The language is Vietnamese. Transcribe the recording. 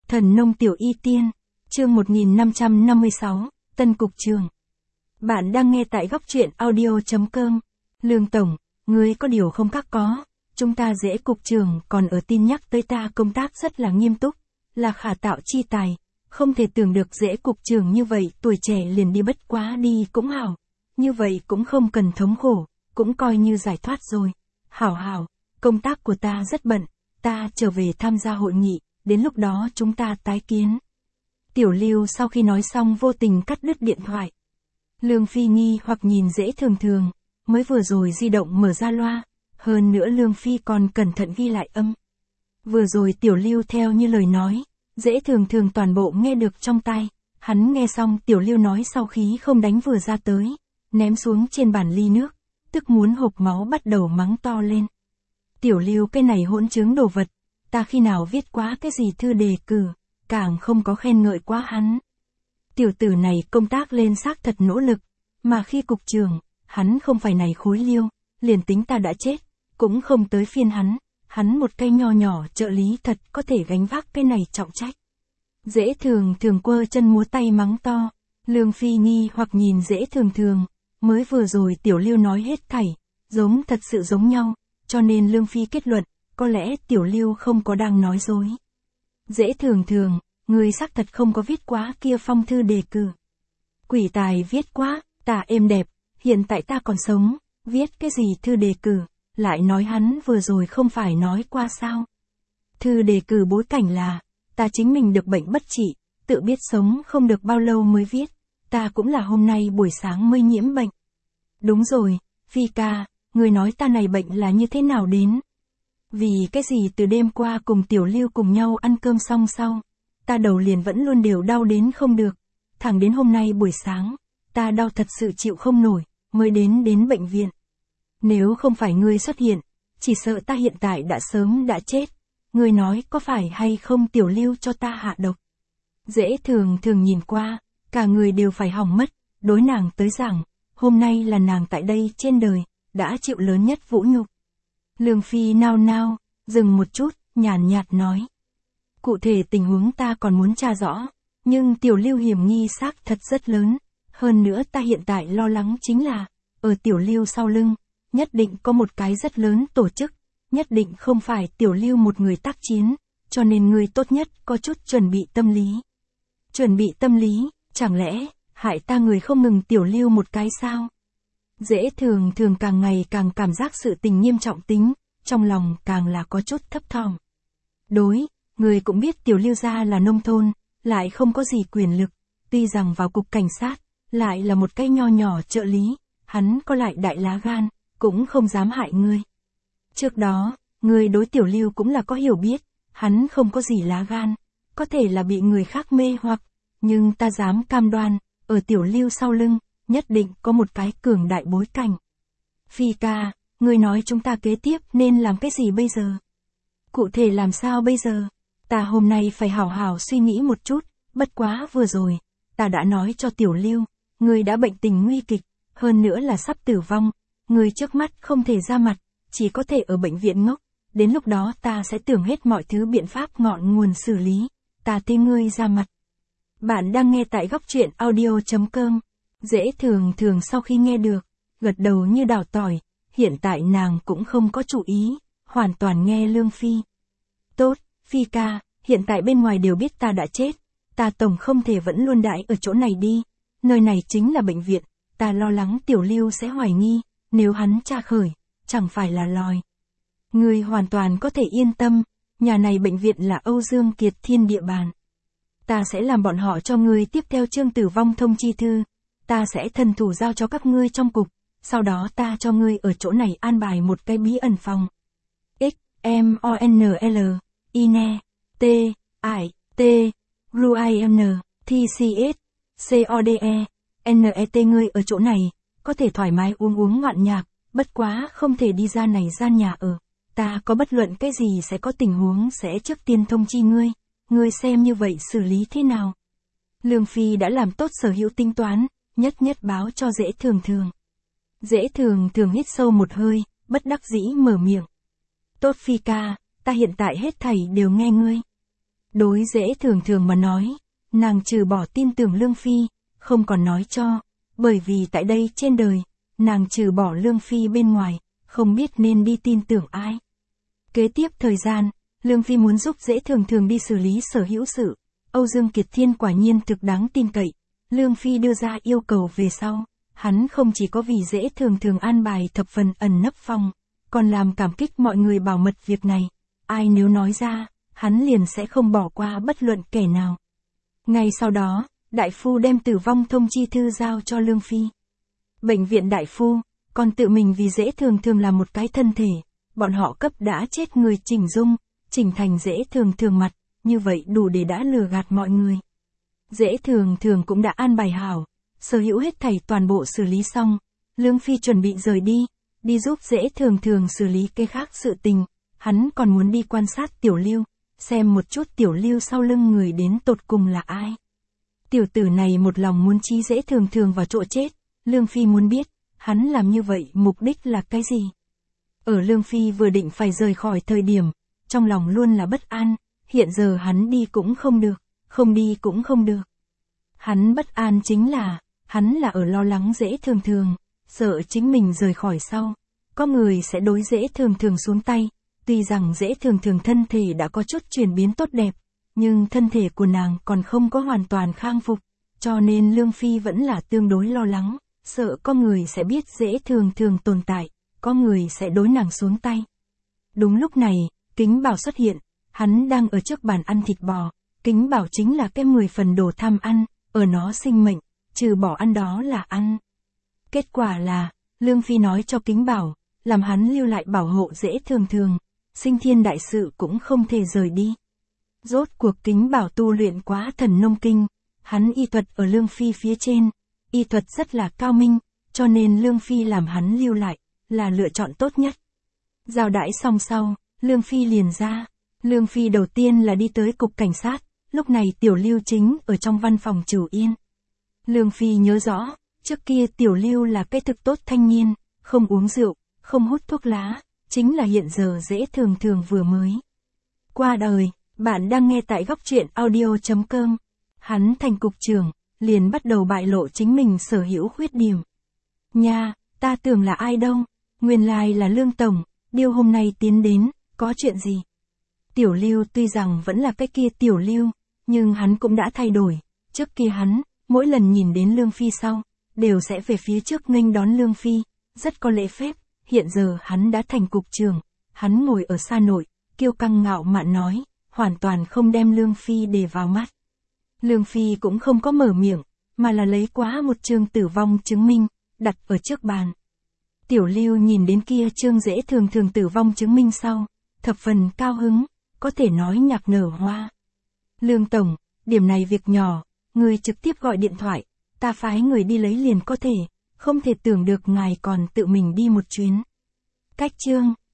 Thần nông tiểu y tiên, chương 1556, Tân Cục Trường. Bạn đang nghe tại góc truyện audio.com. Lương Tổng, ngươi có điều không các có, chúng ta dễ cục trường còn ở tin nhắc tới ta công tác rất là nghiêm túc, là khả tạo chi tài, không thể tưởng được dễ cục trường như vậy tuổi trẻ liền đi bất quá đi cũng hảo, như vậy cũng không cần thống khổ, cũng coi như giải thoát rồi. Hảo, công tác của ta rất bận, ta trở về tham gia hội nghị, đến lúc đó chúng ta tái kiến. Tiểu Lưu sau khi nói xong vô tình cắt đứt điện thoại. Lương Phi nghi hoặc nhìn dễ thường, mới vừa rồi di động mở ra loa, hơn nữa Lương Phi còn cẩn thận ghi lại âm. Vừa rồi Tiểu Lưu theo như lời nói, dễ thường toàn bộ nghe được trong tai, hắn nghe xong Tiểu Lưu nói sau khí không đánh vừa ra tới, ném xuống trên bàn ly nước, tức muốn hộc máu bắt đầu mắng to lên. Tiểu Lưu cái này hỗn trướng đồ vật, ta khi nào viết quá cái gì thư đề cử, càng không có khen ngợi quá hắn. Tiểu tử này công tác lên xác thật nỗ lực, mà khi cục trưởng, hắn không phải này khối liêu, liền tính ta đã chết, cũng không tới phiên hắn một cây nho nhỏ trợ lý thật có thể gánh vác cái này trọng trách. Dễ thường quơ chân múa tay mắng to, Lương Phi nghi hoặc nhìn dễ thường, mới vừa rồi Tiểu Lưu nói hết thảy, giống thật sự giống nhau, cho nên Lương Phi kết luận, có lẽ Tiểu Lưu không có đang nói dối. Dễ thường, người xác thật không có viết quá kia phong thư đề cử. Quỷ tài viết quá, ta êm đẹp, hiện tại ta còn sống, viết cái gì thư đề cử, lại nói hắn vừa rồi không phải nói qua sao. Thư đề cử bối cảnh là, ta chính mình được bệnh bất trị, tự biết sống không được bao lâu mới viết, ta cũng là hôm nay buổi sáng mới nhiễm bệnh. Đúng rồi, Phi ca, người nói ta này bệnh là như thế nào đến? Vì cái gì từ đêm qua cùng Tiểu Lưu cùng nhau ăn cơm xong sau, ta đầu liền vẫn luôn đều đau đến không được, thẳng đến hôm nay buổi sáng, ta đau thật sự chịu không nổi, mới đến bệnh viện. Nếu không phải ngươi xuất hiện, chỉ sợ ta hiện tại đã sớm đã chết, ngươi nói có phải hay không Tiểu Lưu cho ta hạ độc. Dễ thường nhìn qua, cả người đều phải hỏng mất, đối nàng tới rằng, hôm nay là nàng tại đây trên đời, đã chịu lớn nhất vũ nhục. Lương Phi nao, dừng một chút, nhàn nhạt nói. Cụ thể tình huống ta còn muốn tra rõ, nhưng Tiểu Lưu hiểm nghi xác thật rất lớn, hơn nữa ta hiện tại lo lắng chính là, ở Tiểu Lưu sau lưng, nhất định có một cái rất lớn tổ chức, nhất định không phải Tiểu Lưu một người tác chiến, cho nên người tốt nhất có chút chuẩn bị tâm lý. Chuẩn bị tâm lý, chẳng lẽ, hại ta người không ngừng Tiểu Lưu một cái sao? Dễ thường càng ngày càng cảm giác sự tình nghiêm trọng tính, trong lòng càng là có chút thấp thỏm. Đối, người cũng biết Tiểu Lưu gia là nông thôn, lại không có gì quyền lực, tuy rằng vào cục cảnh sát, lại là một cái nho nhỏ trợ lý, hắn có lại đại lá gan, cũng không dám hại ngươi. Trước đó, người đối Tiểu Lưu cũng là có hiểu biết, hắn không có gì lá gan, có thể là bị người khác mê hoặc, nhưng ta dám cam đoan, ở Tiểu Lưu sau lưng, nhất định có một cái cường đại bối cảnh. Phi ca, người nói chúng ta kế tiếp nên làm cái gì bây giờ? Cụ thể làm sao bây giờ? Ta hôm nay phải hảo suy nghĩ một chút, bất quá vừa rồi, ta đã nói cho Tiểu Lưu, người đã bệnh tình nguy kịch, hơn nữa là sắp tử vong, người trước mắt không thể ra mặt, chỉ có thể ở bệnh viện ngốc, đến lúc đó ta sẽ tưởng hết mọi thứ biện pháp ngọn nguồn xử lý, ta thế ngươi ra mặt. Bạn đang nghe tại góc truyện audio.com. Dễ thường sau khi nghe được, gật đầu như đào tỏi, hiện tại nàng cũng không có chủ ý, hoàn toàn nghe Lương Phi. Tốt, Phi ca, hiện tại bên ngoài đều biết ta đã chết, ta tổng không thể vẫn luôn đãi ở chỗ này đi, nơi này chính là bệnh viện, ta lo lắng Tiểu Lưu sẽ hoài nghi, nếu hắn tra khởi, chẳng phải là lòi. Ngươi hoàn toàn có thể yên tâm, nhà này bệnh viện là Âu Dương Kiệt Thiên địa bàn. Ta sẽ làm bọn họ cho ngươi tiếp theo chương tử vong thông chi thư, ta sẽ thân thủ giao cho các ngươi trong cục, sau đó ta cho ngươi ở chỗ này an bài một cái bí ẩn phòng. XMONL, INE, T, I, T, RUIN, TCS, CODE, NET ngươi ở chỗ này, có thể thoải mái uống ngọn nhạc, bất quá không thể đi ra này gian nhà ở. Ta có bất luận cái gì sẽ có tình huống sẽ trước tiên thông chi ngươi xem như vậy xử lý thế nào. Lương Phi đã làm tốt sở hữu tính toán, nhất báo cho dễ thường. Dễ thường hít sâu một hơi, bất đắc dĩ mở miệng. Tốt Phi ca, ta hiện tại hết thảy đều nghe ngươi. Đối Dễ Thường Thường mà nói, nàng trừ bỏ tin tưởng Lương Phi, không còn nói cho, bởi vì tại đây trên đời, nàng trừ bỏ Lương Phi bên ngoài, không biết nên đi tin tưởng ai. Kế tiếp thời gian, Lương Phi muốn giúp Dễ Thường Thường đi xử lý sở hữu sự. Âu Dương Kiệt Thiên quả nhiên thực đáng tin cậy. Lương Phi đưa ra yêu cầu về sau. Hắn không chỉ có vì Dễ Thường Thường an bài thập phần ẩn nấp phòng, còn làm cảm kích mọi người bảo mật việc này. Ai nếu nói ra, hắn liền sẽ không bỏ qua bất luận kẻ nào. Ngay sau đó, đại phu đem tử vong thông chi thư giao cho Lương Phi. Bệnh viện đại phu, còn tự mình vì Dễ Thường Thường là một cái thân thể. Bọn họ cấp đã chết người chỉnh dung, chỉnh thành Dễ Thường Thường mặt, như vậy đủ để đã lừa gạt mọi người. Dễ Thường Thường cũng đã an bài hảo, sở hữu hết thảy toàn bộ xử lý xong, Lương Phi chuẩn bị rời đi giúp Dễ Thường Thường xử lý cái khác sự tình, hắn còn muốn đi quan sát Tiểu Lưu, xem một chút Tiểu Lưu sau lưng người đến tột cùng là ai. Tiểu tử này một lòng muốn trí Dễ Thường Thường vào chỗ chết, Lương Phi muốn biết, hắn làm như vậy mục đích là cái gì? Ở Lương Phi vừa định phải rời khỏi thời điểm, trong lòng luôn là bất an, hiện giờ hắn đi cũng không được, không đi cũng không được. Hắn bất an chính là, hắn là ở lo lắng Dễ Thường Thường, sợ chính mình rời khỏi sau, có người sẽ đối Dễ Thường Thường xuống tay, tuy rằng Dễ Thường Thường thân thể đã có chút chuyển biến tốt đẹp, nhưng thân thể của nàng còn không có hoàn toàn khang phục, cho nên Lương Phi vẫn là tương đối lo lắng, sợ có người sẽ biết Dễ Thường Thường tồn tại, có người sẽ đối nàng xuống tay. Đúng lúc này, Kính Bảo xuất hiện, hắn đang ở trước bàn ăn thịt bò, Kính Bảo chính là cái 10 phần đồ tham ăn, ở nó sinh mệnh, trừ bỏ ăn đó là ăn. Kết quả là, Lương Phi nói cho Kính Bảo, làm hắn lưu lại bảo hộ Dễ Thường Thường, sinh thiên đại sự cũng không thể rời đi. Rốt cuộc Kính Bảo tu luyện quá thần nông kinh, hắn y thuật ở Lương Phi phía trên, y thuật rất là cao minh, cho nên Lương Phi làm hắn lưu lại, là lựa chọn tốt nhất. Giao đãi xong sau, Lương Phi liền ra. Lương Phi đầu tiên là đi tới cục cảnh sát, lúc này Tiểu Lưu chính ở trong văn phòng Trừ Yên. Lương Phi nhớ rõ, trước kia Tiểu Lưu là cái thực tốt thanh niên, không uống rượu, không hút thuốc lá, chính là hiện giờ Dễ Thường Thường vừa mới qua đời. Bạn đang nghe tại góc truyện audio.com. Hắn thành cục trưởng, liền bắt đầu bại lộ chính mình sở hữu khuyết điểm. Nha, ta tưởng là ai đâu, nguyên lai là Lương Tổng, điều hôm nay tiến đến, có chuyện gì? Tiểu Lưu tuy rằng vẫn là cái kia Tiểu Lưu, nhưng hắn cũng đã thay đổi, trước kia hắn, mỗi lần nhìn đến Lương Phi sau, đều sẽ về phía trước nghênh đón Lương Phi, rất có lễ phép, hiện giờ hắn đã thành cục trưởng, hắn ngồi ở xa nội, kiêu căng ngạo mạn nói, hoàn toàn không đem Lương Phi để vào mắt. Lương Phi cũng không có mở miệng, mà là lấy quá một chương tử vong chứng minh, đặt ở trước bàn. Tiểu Lưu nhìn đến kia chương Dễ Thường Thường tử vong chứng minh sau, thập phần cao hứng, có thể nói nhạc nở hoa. Lương Tổng, điểm này việc nhỏ, người trực tiếp gọi điện thoại, ta phái người đi lấy liền có thể, không thể tưởng được ngài còn tự mình đi một chuyến. Cách chương,